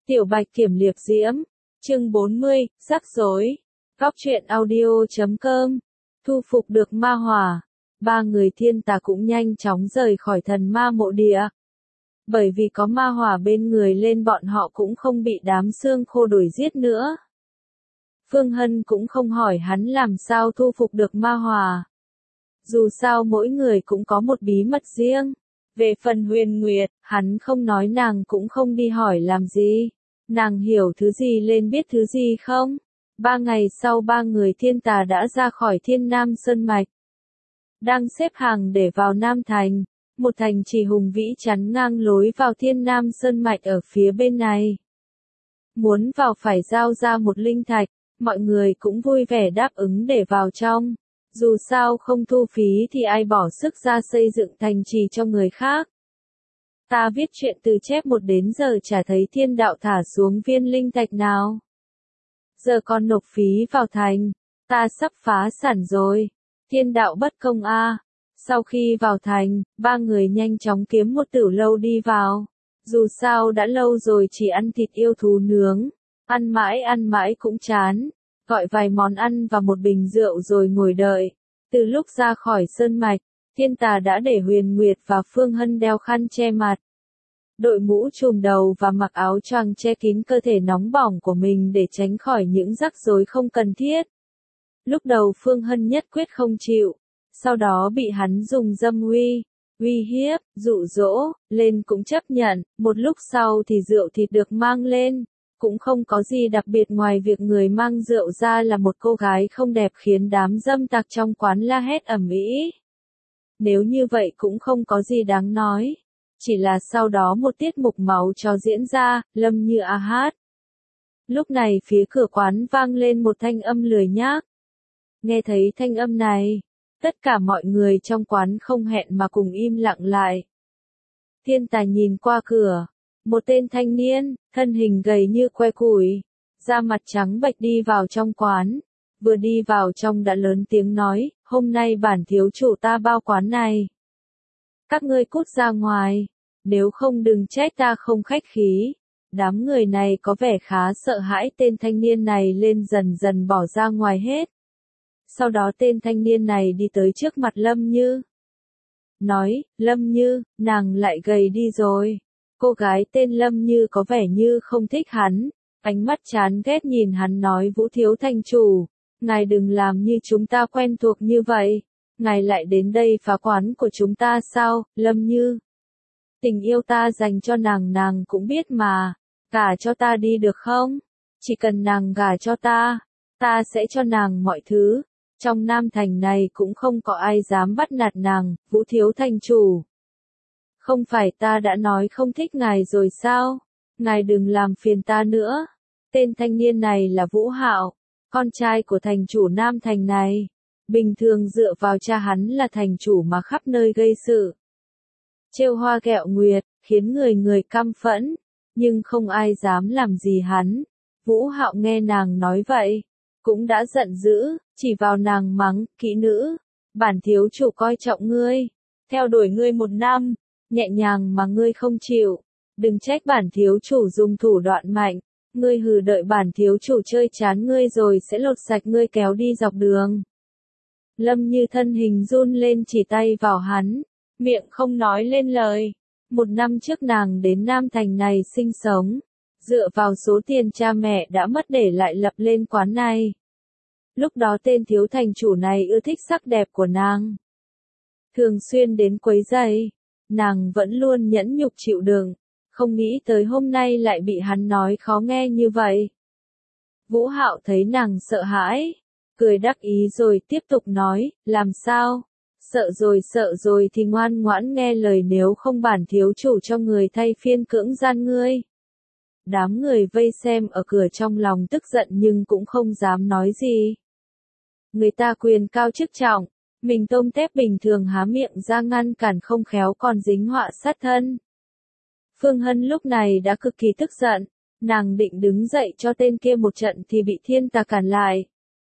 Tiểu Bạch Kiểm Liệp Diễm, chương 40, rắc rối. Góc truyện audio.com. Thu phục được ma hỏa. Ba người thiên tà cũng nhanh chóng rời khỏi thần ma mộ địa. Bởi vì có ma hỏa bên người lên bọn họ cũng không bị đám xương khô đuổi giết nữa. Phương Hân cũng không hỏi hắn làm sao thu phục được ma hỏa. Dù sao mỗi người cũng có một bí mật riêng. Về phần Huyền Nguyệt, hắn không nói nàng cũng không đi hỏi làm gì. Nàng hiểu thứ gì lên biết thứ gì không? 3 ngày sau ba người thiên tà đã ra khỏi Thiên Nam Sơn Mạch. Đang xếp hàng để vào Nam Thành, một thành trì hùng vĩ chắn ngang lối vào Thiên Nam Sơn Mạch ở phía bên này. Muốn vào phải giao ra một linh thạch, mọi người cũng vui vẻ đáp ứng để vào trong. Dù sao không thu phí thì ai bỏ sức ra xây dựng thành trì cho người khác. Ta viết chuyện từ chép 1 đến giờ chả thấy thiên đạo thả xuống viên linh thạch nào. Giờ còn nộp phí vào thành, ta sắp phá sản rồi. Thiên đạo bất công a. Sau khi vào thành, ba người nhanh chóng kiếm một tiểu lâu đi vào. Dù sao đã lâu rồi chỉ ăn thịt yêu thú nướng, ăn mãi cũng chán. Gọi vài món ăn và một bình rượu rồi ngồi đợi. Từ lúc ra khỏi sơn mạch, thiên tà đã để Huyền Nguyệt và Phương Hân đeo khăn che mặt, đội mũ trùm đầu và mặc áo choàng che kín cơ thể nóng bỏng của mình để tránh khỏi những rắc rối không cần thiết. Lúc đầu Phương Hân nhất quyết không chịu, sau đó bị hắn dùng dâm uy hiếp, dụ dỗ, lên cũng chấp nhận, một lúc sau thì rượu thịt được mang lên. Cũng không có gì đặc biệt ngoài việc người mang rượu ra là một cô gái không đẹp khiến đám dâm tặc trong quán la hét ầm ĩ. Nếu như vậy cũng không có gì đáng nói. Chỉ là sau đó một tiết mục máu cho diễn ra, Lâm Như A hát. Lúc này phía cửa quán vang lên một thanh âm lười nhác. Nghe thấy thanh âm này, tất cả mọi người trong quán không hẹn mà cùng im lặng lại. Thiên Tài nhìn qua cửa. Một tên thanh niên, thân hình gầy như que củi, da mặt trắng bệch đi vào trong quán. Vừa đi vào trong đã lớn tiếng nói, hôm nay bản thiếu chủ ta bao quán này. Các ngươi cút ra ngoài, nếu không đừng trách ta không khách khí. Đám người này có vẻ khá sợ hãi tên thanh niên này lên dần dần bỏ ra ngoài hết. Sau đó tên thanh niên này đi tới trước mặt Lâm Như. Nói, Lâm Như, nàng lại gầy đi rồi. Cô gái tên Lâm Như có vẻ như không thích hắn, ánh mắt chán ghét nhìn hắn nói Vũ thiếu thành chủ, ngài đừng làm như chúng ta quen thuộc như vậy, ngài lại đến đây phá quán của chúng ta sao, Lâm Như. Tình yêu ta dành cho nàng cũng biết mà, gả cho ta đi được không? Chỉ cần nàng gả cho ta sẽ cho nàng mọi thứ, trong Nam Thành này cũng không có ai dám bắt nạt nàng, Vũ thiếu thành chủ. Không phải ta đã nói không thích ngài rồi sao? Ngài đừng làm phiền ta nữa. Tên thanh niên này là Vũ Hạo, con trai của thành chủ Nam Thành này. Bình thường dựa vào cha hắn là thành chủ mà khắp nơi gây sự. Trêu hoa ghẹo nguyệt, khiến người căm phẫn, nhưng không ai dám làm gì hắn. Vũ Hạo nghe nàng nói vậy, cũng đã giận dữ, chỉ vào nàng mắng, kỹ nữ, bản thiếu chủ coi trọng ngươi, theo đuổi ngươi 1 năm. Nhẹ nhàng mà ngươi không chịu, đừng trách bản thiếu chủ dùng thủ đoạn mạnh, ngươi hừ đợi bản thiếu chủ chơi chán ngươi rồi sẽ lột sạch ngươi kéo đi dọc đường. Lâm Như thân hình run lên chỉ tay vào hắn, miệng không nói lên lời. 1 năm trước nàng đến Nam Thành này sinh sống, dựa vào số tiền cha mẹ đã mất để lại lập lên quán này. Lúc đó tên thiếu thành chủ này ưa thích sắc đẹp của nàng, thường xuyên đến quấy rầy. Nàng vẫn luôn nhẫn nhục chịu đựng, không nghĩ tới hôm nay lại bị hắn nói khó nghe như vậy. Vũ Hạo thấy nàng sợ hãi, cười đắc ý rồi tiếp tục nói, làm sao? Sợ rồi thì ngoan ngoãn nghe lời, nếu không bản thiếu chủ cho người thay phiên cưỡng gian ngươi. Đám người vây xem ở cửa trong lòng tức giận nhưng cũng không dám nói gì. Người ta quyền cao chức trọng. Mình tôm tép bình thường há miệng ra ngăn cản không khéo còn dính họa sát thân. Phương Hân lúc này đã cực kỳ tức giận, nàng định đứng dậy cho tên kia một trận thì bị thiên tà cản lại.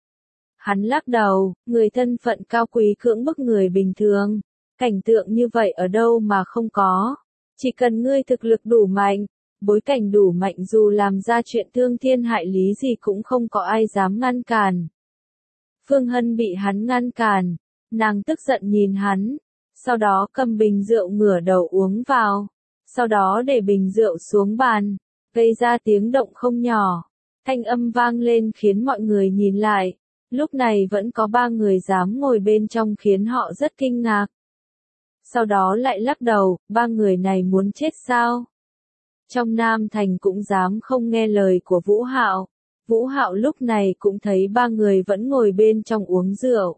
Hắn lắc đầu, người thân phận cao quý cưỡng bức người bình thường, cảnh tượng như vậy ở đâu mà không có. Chỉ cần ngươi thực lực đủ mạnh, bối cảnh đủ mạnh dù làm ra chuyện thương thiên hại lý gì cũng không có ai dám ngăn cản. Phương Hân bị hắn ngăn cản, nàng tức giận nhìn hắn, sau đó cầm bình rượu ngửa đầu uống vào, sau đó để bình rượu xuống bàn, gây ra tiếng động không nhỏ. Thanh âm vang lên khiến mọi người nhìn lại, lúc này vẫn có 3 người dám ngồi bên trong khiến họ rất kinh ngạc. Sau đó lại lắc đầu, 3 người này muốn chết sao? Trong Nam Thành cũng dám không nghe lời của Vũ Hạo. Vũ Hạo lúc này cũng thấy 3 người vẫn ngồi bên trong uống rượu.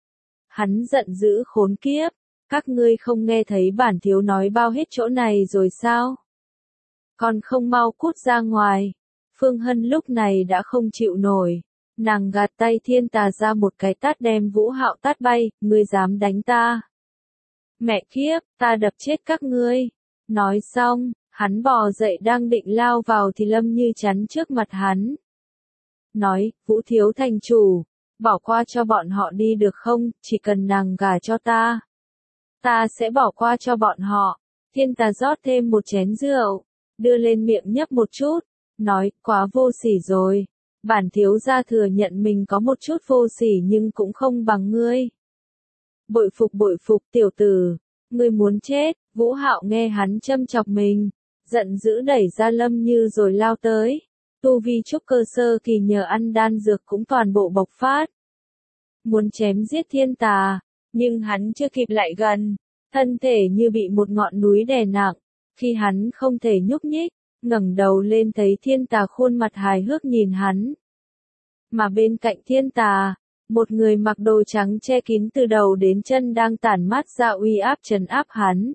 Hắn giận dữ khốn kiếp, các ngươi không nghe thấy bản thiếu nói bao hết chỗ này rồi sao? Còn không mau cút ra ngoài. Phương Hân lúc này đã không chịu nổi, nàng gạt tay Thiên Tà ra một cái tát đem Vũ Hạo tát bay, ngươi dám đánh ta? Mẹ kiếp, ta đập chết các ngươi. Nói xong, hắn bò dậy đang định lao vào thì Lâm Như chắn trước mặt hắn. Nói, Vũ thiếu thành chủ, bỏ qua cho bọn họ đi được không, chỉ cần nàng gả cho ta. Ta sẽ bỏ qua cho bọn họ. Thiên Tà rót thêm một chén rượu, đưa lên miệng nhấp một chút, nói, quá vô sỉ rồi. Bản thiếu gia thừa nhận mình có một chút vô sỉ nhưng cũng không bằng ngươi. Bội phục tiểu tử, ngươi muốn chết. Vũ Hạo nghe hắn châm chọc mình, giận dữ đẩy ra Lâm Như rồi lao tới. Tu vi trúc cơ sơ kỳ nhờ ăn đan dược cũng toàn bộ bộc phát. Muốn chém giết Thiên Tà, nhưng hắn chưa kịp lại gần, thân thể như bị một ngọn núi đè nặng. Khi hắn không thể nhúc nhích, ngẩng đầu lên thấy Thiên Tà khuôn mặt hài hước nhìn hắn. Mà bên cạnh Thiên Tà, một người mặc đồ trắng che kín từ đầu đến chân đang tản mát ra uy áp trấn áp hắn.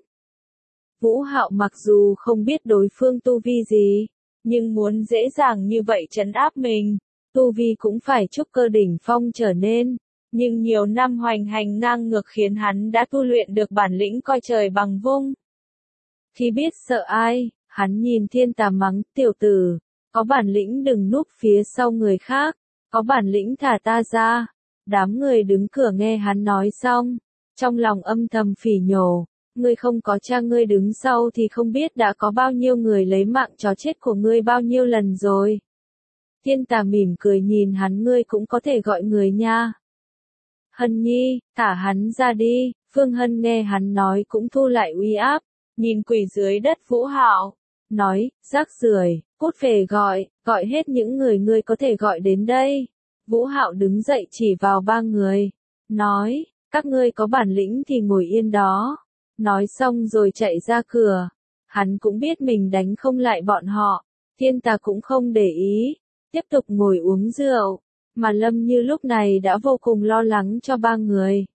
Vũ Hạo mặc dù không biết đối phương tu vi gì, nhưng muốn dễ dàng như vậy trấn áp mình, tu vi cũng phải trúc cơ đỉnh phong trở nên. Nhưng nhiều năm hoành hành ngang ngược khiến hắn đã tu luyện được bản lĩnh coi trời bằng vung. Khi biết sợ ai, hắn nhìn Thiên Tà mắng, tiểu tử, có bản lĩnh đừng núp phía sau người khác, có bản lĩnh thả ta ra. Đám người đứng cửa nghe hắn nói xong, trong lòng âm thầm phỉ nhổ, ngươi không có cha ngươi đứng sau thì không biết đã có bao nhiêu người lấy mạng chó chết của ngươi bao nhiêu lần rồi. Thiên Tà mỉm cười nhìn hắn, ngươi cũng có thể gọi người nha. Hân Nhi, thả hắn ra đi. Phương Hân nghe hắn nói cũng thu lại uy áp, nhìn quỳ dưới đất Vũ Hạo, nói, rác rưởi, cút về gọi hết những người ngươi có thể gọi đến đây. Vũ Hạo đứng dậy chỉ vào 3 người, nói, các ngươi có bản lĩnh thì ngồi yên đó. Nói xong rồi chạy ra cửa, hắn cũng biết mình đánh không lại bọn họ. Thiên Tà cũng không để ý, tiếp tục ngồi uống rượu, mà Lâm Như lúc này đã vô cùng lo lắng cho 3 người.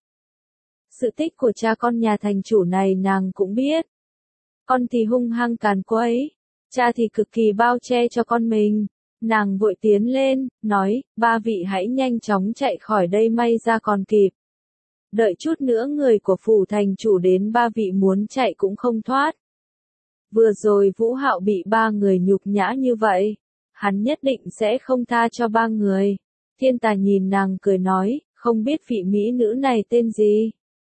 Sự tích của cha con nhà thành chủ này nàng cũng biết. Con thì hung hăng càn quấy, cha thì cực kỳ bao che cho con mình. Nàng vội tiến lên, nói, 3 vị hãy nhanh chóng chạy khỏi đây may ra còn kịp. Đợi chút nữa người của phủ thành chủ đến 3 vị muốn chạy cũng không thoát. Vừa rồi Vũ Hạo bị 3 người nhục nhã như vậy, hắn nhất định sẽ không tha cho 3 người. Thiên Tà nhìn nàng cười nói, không biết vị mỹ nữ này tên gì.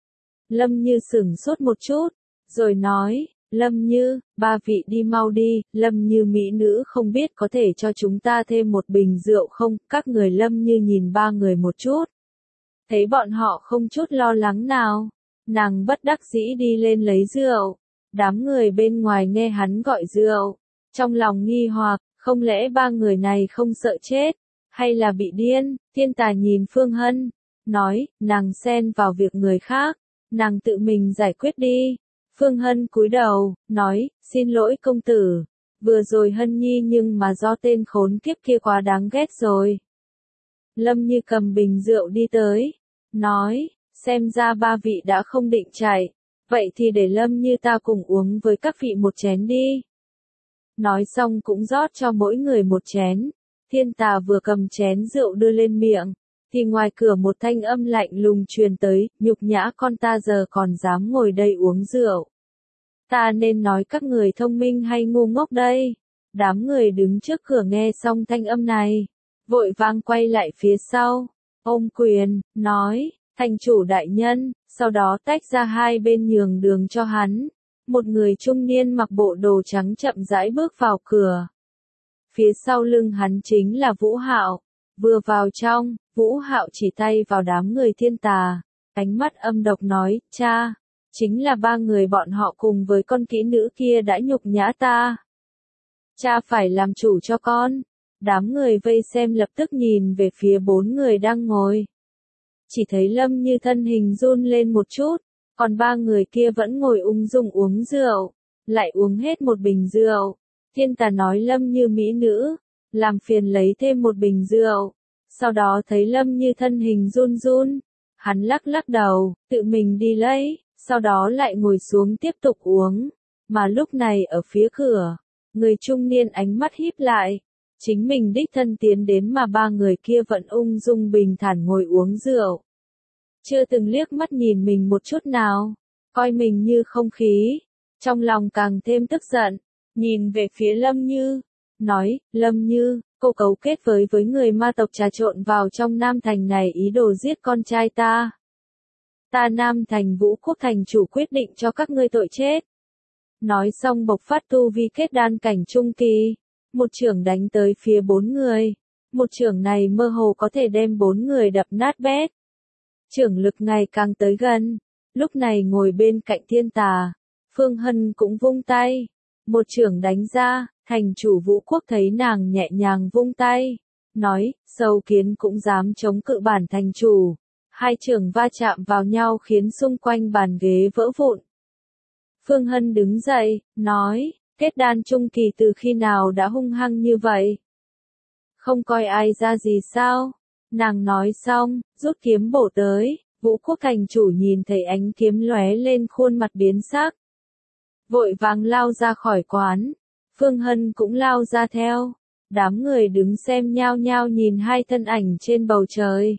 Lâm Như sửng sốt một chút, rồi nói, Lâm Như, 3 vị đi mau đi. Lâm Như mỹ nữ không biết có thể cho chúng ta thêm một bình rượu không? Các người Lâm Như nhìn 3 người một chút, thấy bọn họ không chút lo lắng nào, nàng bất đắc dĩ đi lên lấy rượu. Đám người bên ngoài nghe hắn gọi rượu, trong lòng nghi hoặc, không lẽ 3 người này không sợ chết, hay là bị điên? Thiên Tà nhìn Phương Hân, nói, nàng xen vào việc người khác, nàng tự mình giải quyết đi. Phương Hân cúi đầu, nói, xin lỗi công tử, vừa rồi Hân Nhi nhưng mà do tên khốn kiếp kia quá đáng ghét rồi. Lâm Như cầm bình rượu đi tới, nói, xem ra 3 vị đã không định chạy, vậy thì để Lâm Như ta cùng uống với các vị một chén đi. Nói xong cũng rót cho mỗi người một chén. Thiên Tà vừa cầm chén rượu đưa lên miệng, thì ngoài cửa một thanh âm lạnh lùng truyền tới, nhục nhã con ta giờ còn dám ngồi đây uống rượu. Ta nên nói các người thông minh hay ngu ngốc đây? Đám người đứng trước cửa nghe xong thanh âm này, vội vàng quay lại phía sau, ôm quyền, nói, thành chủ đại nhân, sau đó tách ra hai bên nhường đường cho hắn. Một người trung niên mặc bộ đồ trắng chậm rãi bước vào cửa. Phía sau lưng hắn chính là Vũ Hạo. Vừa vào trong, Vũ Hạo chỉ tay vào đám người thiên tà. Ánh mắt âm độc nói, cha, chính là ba người bọn họ cùng với con kỹ nữ kia đã nhục nhã ta. Cha phải làm chủ cho con. Đám người vây xem lập tức nhìn về phía bốn người đang ngồi. Chỉ thấy Lâm Như thân hình run lên một chút, còn ba người kia vẫn ngồi ung dung uống rượu, lại uống hết một bình rượu. Thiên tà nói Lâm Như mỹ nữ, làm phiền lấy thêm một bình rượu. Sau đó thấy Lâm Như thân hình run run, hắn lắc lắc đầu, tự mình đi lấy, sau đó lại ngồi xuống tiếp tục uống. Mà lúc này ở phía cửa, người trung niên ánh mắt híp lại, chính mình đích thân tiến đến mà ba người kia vẫn ung dung bình thản ngồi uống rượu. Chưa từng liếc mắt nhìn mình một chút nào, coi mình như không khí, trong lòng càng thêm tức giận, nhìn về phía Lâm Như, nói, Lâm Như, cô cấu kết với người ma tộc trà trộn vào trong Nam Thành này ý đồ giết con trai ta. Ta Nam Thành Vũ Quốc thành chủ quyết định cho các ngươi tội chết. Nói xong bộc phát tu vi kết đan cảnh trung kỳ, một chưởng đánh tới phía bốn người. Một chưởng này mơ hồ có thể đem bốn người đập nát bét. Chưởng lực ngày càng tới gần, lúc này ngồi bên cạnh thiên tà, Phương Hân cũng vung tay, một chưởng đánh ra, thành chủ Vũ Quốc thấy nàng nhẹ nhàng vung tay, nói, sâu kiến cũng dám chống cự bản thành chủ. Hai chưởng va chạm vào nhau khiến xung quanh bàn ghế vỡ vụn. Phương Hân đứng dậy, nói, kết đan trung kỳ từ khi nào đã hung hăng như vậy? Không coi ai ra gì sao? Nàng nói xong, rút kiếm bổ tới, Vũ Quốc thành chủ nhìn thấy ánh kiếm lóe lên khuôn mặt biến sắc. Vội vàng lao ra khỏi quán, Phương Hân cũng lao ra theo. Đám người đứng xem nhao nhao nhìn hai thân ảnh trên bầu trời.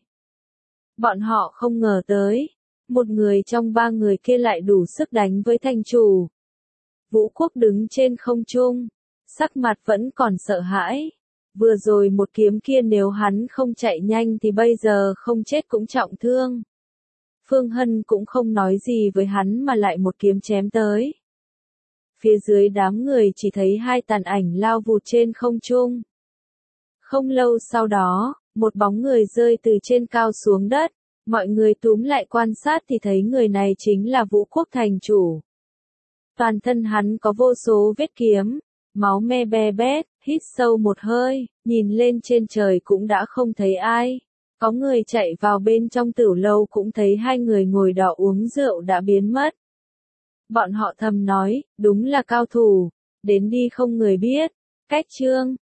Bọn họ không ngờ tới, một người trong ba người kia lại đủ sức đánh với thành chủ. Vũ Quốc đứng trên không trung, sắc mặt vẫn còn sợ hãi. Vừa rồi một kiếm kia nếu hắn không chạy nhanh thì bây giờ không chết cũng trọng thương. Phương Hân cũng không nói gì với hắn mà lại một kiếm chém tới. Phía dưới đám người chỉ thấy hai tàn ảnh lao vụt trên không trung. Không lâu sau đó, một bóng người rơi từ trên cao xuống đất. Mọi người túm lại quan sát thì thấy người này chính là Vũ Quốc thành chủ. Toàn thân hắn có vô số vết kiếm, máu me be bét, hít sâu một hơi, nhìn lên trên trời cũng đã không thấy ai. Có người chạy vào bên trong tửu lâu cũng thấy hai người ngồi đỏ uống rượu đã biến mất. Bọn họ thầm nói, đúng là cao thủ, đến đi không người biết. Cách chương